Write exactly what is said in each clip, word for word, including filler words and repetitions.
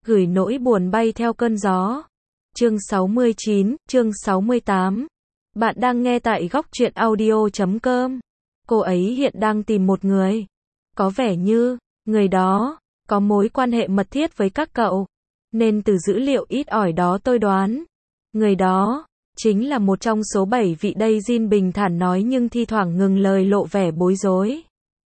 gửi nỗi buồn bay theo cơn gió. Chương sáu mươi chín, chương sáu mươi tám. Bạn đang nghe tại góc truyện audio chấm com. Cô ấy hiện đang tìm một người. Có vẻ như, người đó, có mối quan hệ mật thiết với các cậu. Nên từ dữ liệu ít ỏi đó tôi đoán, người đó, chính là một trong số bảy vị đây. Jin bình thản nói nhưng thi thoảng ngừng lời lộ vẻ bối rối.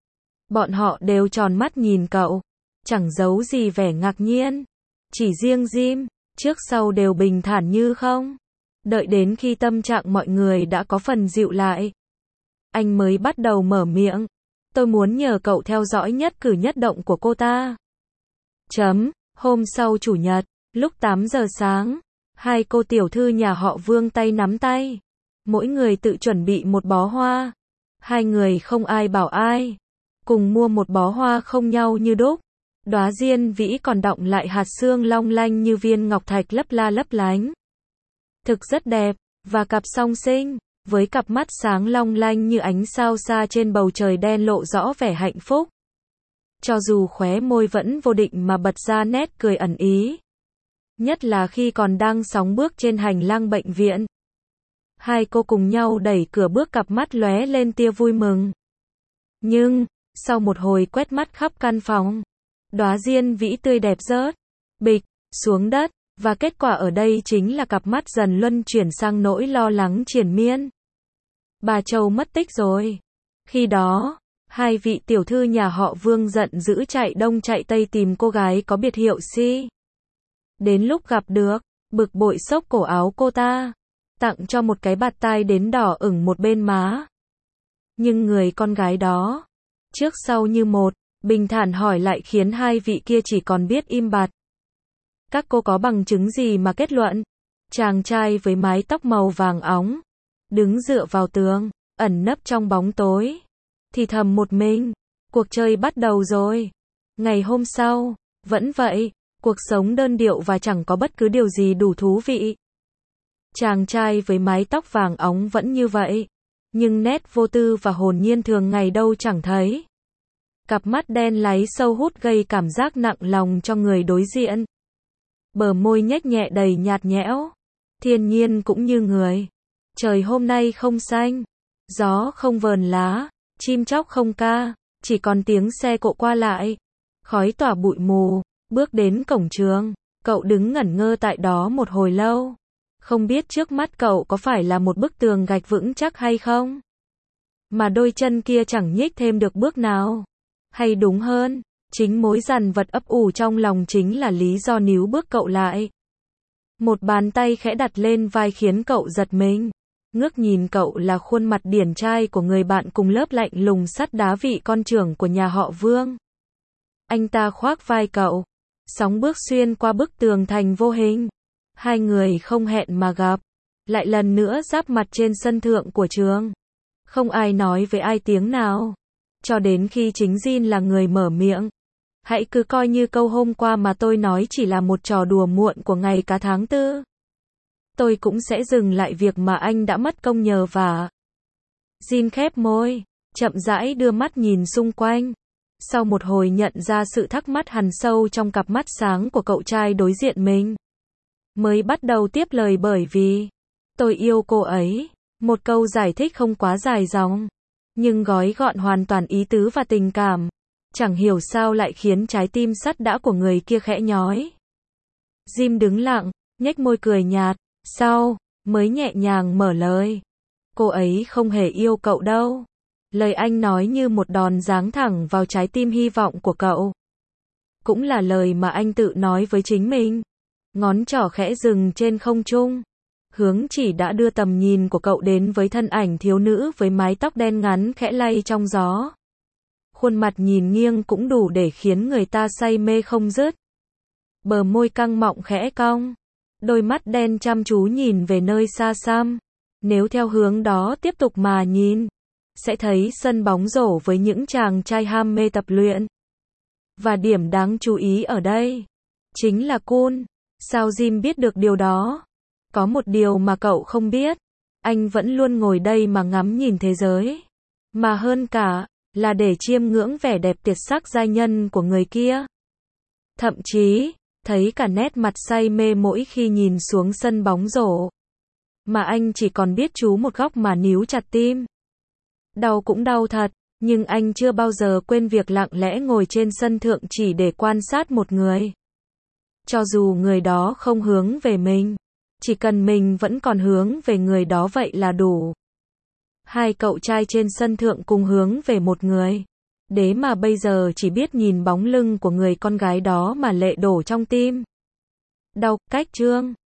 Bọn họ đều tròn mắt nhìn cậu, chẳng giấu gì vẻ ngạc nhiên. Chỉ riêng Jim, trước sau đều bình thản như không. Đợi đến khi tâm trạng mọi người đã có phần dịu lại, anh mới bắt đầu mở miệng. Tôi muốn nhờ cậu theo dõi nhất cử nhất động của cô ta. Chấm, hôm sau chủ nhật, lúc tám giờ sáng, hai cô tiểu thư nhà họ Vương tay nắm tay. Mỗi người tự chuẩn bị một bó hoa. Hai người không ai bảo ai. Cùng mua một bó hoa không nhau như đúc. Đóa diên vĩ còn đọng lại hạt sương long lanh như viên ngọc thạch lấp la lấp lánh. Thực rất đẹp, và cặp song sinh, với cặp mắt sáng long lanh như ánh sao xa trên bầu trời đen lộ rõ vẻ hạnh phúc. Cho dù khóe môi vẫn vô định mà bật ra nét cười ẩn ý. Nhất là khi còn đang sóng bước trên hành lang bệnh viện. Hai cô cùng nhau đẩy cửa bước, cặp mắt lóe lên tia vui mừng. Nhưng, sau một hồi quét mắt khắp căn phòng, đóa diên vĩ tươi đẹp rớt bịch xuống đất, và kết quả ở đây chính là cặp mắt dần luân chuyển sang nỗi lo lắng triền miên. Bà Châu mất tích rồi. Khi đó, hai vị tiểu thư nhà họ Vương giận dữ chạy đông chạy tây tìm cô gái có biệt hiệu Si. Đến lúc gặp được, bực bội xốc cổ áo cô ta, tặng cho một cái bạt tai đến đỏ ửng một bên má. Nhưng người con gái đó, trước sau như một, bình thản hỏi lại khiến hai vị kia chỉ còn biết im bặt. Các cô có bằng chứng gì mà kết luận? Chàng trai với mái tóc màu vàng óng, đứng dựa vào tường, ẩn nấp trong bóng tối, thì thầm một mình. Cuộc chơi bắt đầu rồi. Ngày hôm sau, vẫn vậy, cuộc sống đơn điệu và chẳng có bất cứ điều gì đủ thú vị. Chàng trai với mái tóc vàng óng vẫn như vậy, nhưng nét vô tư và hồn nhiên thường ngày đâu chẳng thấy. Cặp mắt đen láy sâu hút gây cảm giác nặng lòng cho người đối diện. Bờ môi nhếch nhẹ đầy nhạt nhẽo. Thiên nhiên cũng như người. Trời hôm nay không xanh, gió không vờn lá, chim chóc không ca, chỉ còn tiếng xe cộ qua lại. Khói tỏa bụi mù. Bước đến cổng trường, cậu đứng ngẩn ngơ tại đó một hồi lâu. Không biết trước mắt cậu có phải là một bức tường gạch vững chắc hay không? Mà đôi chân kia chẳng nhích thêm được bước nào. Hay đúng hơn, chính mối dằn vặt ấp ủ trong lòng chính là lý do níu bước cậu lại. Một bàn tay khẽ đặt lên vai khiến cậu giật mình. Ngước nhìn cậu là khuôn mặt điển trai của người bạn cùng lớp lạnh lùng sắt đá, vị con trưởng của nhà họ Vương. Anh ta khoác vai cậu, sóng bước xuyên qua bức tường thành vô hình. Hai người không hẹn mà gặp, lại lần nữa giáp mặt trên sân thượng của trường. Không ai nói với ai tiếng nào, cho đến khi chính Jin là người mở miệng. Hãy cứ coi như câu hôm qua mà tôi nói chỉ là một trò đùa muộn của ngày cả tháng tư. Tôi cũng sẽ dừng lại việc mà anh đã mất công nhờ vả. Jin khép môi, chậm rãi đưa mắt nhìn xung quanh. Sau một hồi nhận ra sự thắc mắc hằn sâu trong cặp mắt sáng của cậu trai đối diện mình, mới bắt đầu tiếp lời, bởi vì tôi yêu cô ấy. Một câu giải thích không quá dài dòng, nhưng gói gọn hoàn toàn ý tứ và tình cảm. Chẳng hiểu sao lại khiến trái tim sắt đá của người kia khẽ nhói. Jim đứng lặng, nhếch môi cười nhạt, sau mới nhẹ nhàng mở lời. Cô ấy không hề yêu cậu đâu. Lời anh nói như một đòn giáng thẳng vào trái tim hy vọng của cậu. Cũng là lời mà anh tự nói với chính mình. Ngón trỏ khẽ dừng trên không trung. Hướng chỉ đã đưa tầm nhìn của cậu đến với thân ảnh thiếu nữ với mái tóc đen ngắn khẽ lay trong gió. Khuôn mặt nhìn nghiêng cũng đủ để khiến người ta say mê không dứt. Bờ môi căng mọng khẽ cong. Đôi mắt đen chăm chú nhìn về nơi xa xăm. Nếu theo hướng đó tiếp tục mà nhìn, sẽ thấy sân bóng rổ với những chàng trai ham mê tập luyện. Và điểm đáng chú ý ở đây chính là Kun. Sao Jim biết được điều đó? Có một điều mà cậu không biết. Anh vẫn luôn ngồi đây mà ngắm nhìn thế giới. Mà hơn cả, là để chiêm ngưỡng vẻ đẹp tuyệt sắc giai nhân của người kia. Thậm chí, thấy cả nét mặt say mê mỗi khi nhìn xuống sân bóng rổ. Mà anh chỉ còn biết chú một góc mà níu chặt tim. Đau cũng đau thật, nhưng anh chưa bao giờ quên việc lặng lẽ ngồi trên sân thượng chỉ để quan sát một người. Cho dù người đó không hướng về mình, chỉ cần mình vẫn còn hướng về người đó vậy là đủ. Hai cậu trai trên sân thượng cùng hướng về một người. Đế mà bây giờ chỉ biết nhìn bóng lưng của người con gái đó mà lệ đổ trong tim. Đau, cách chương.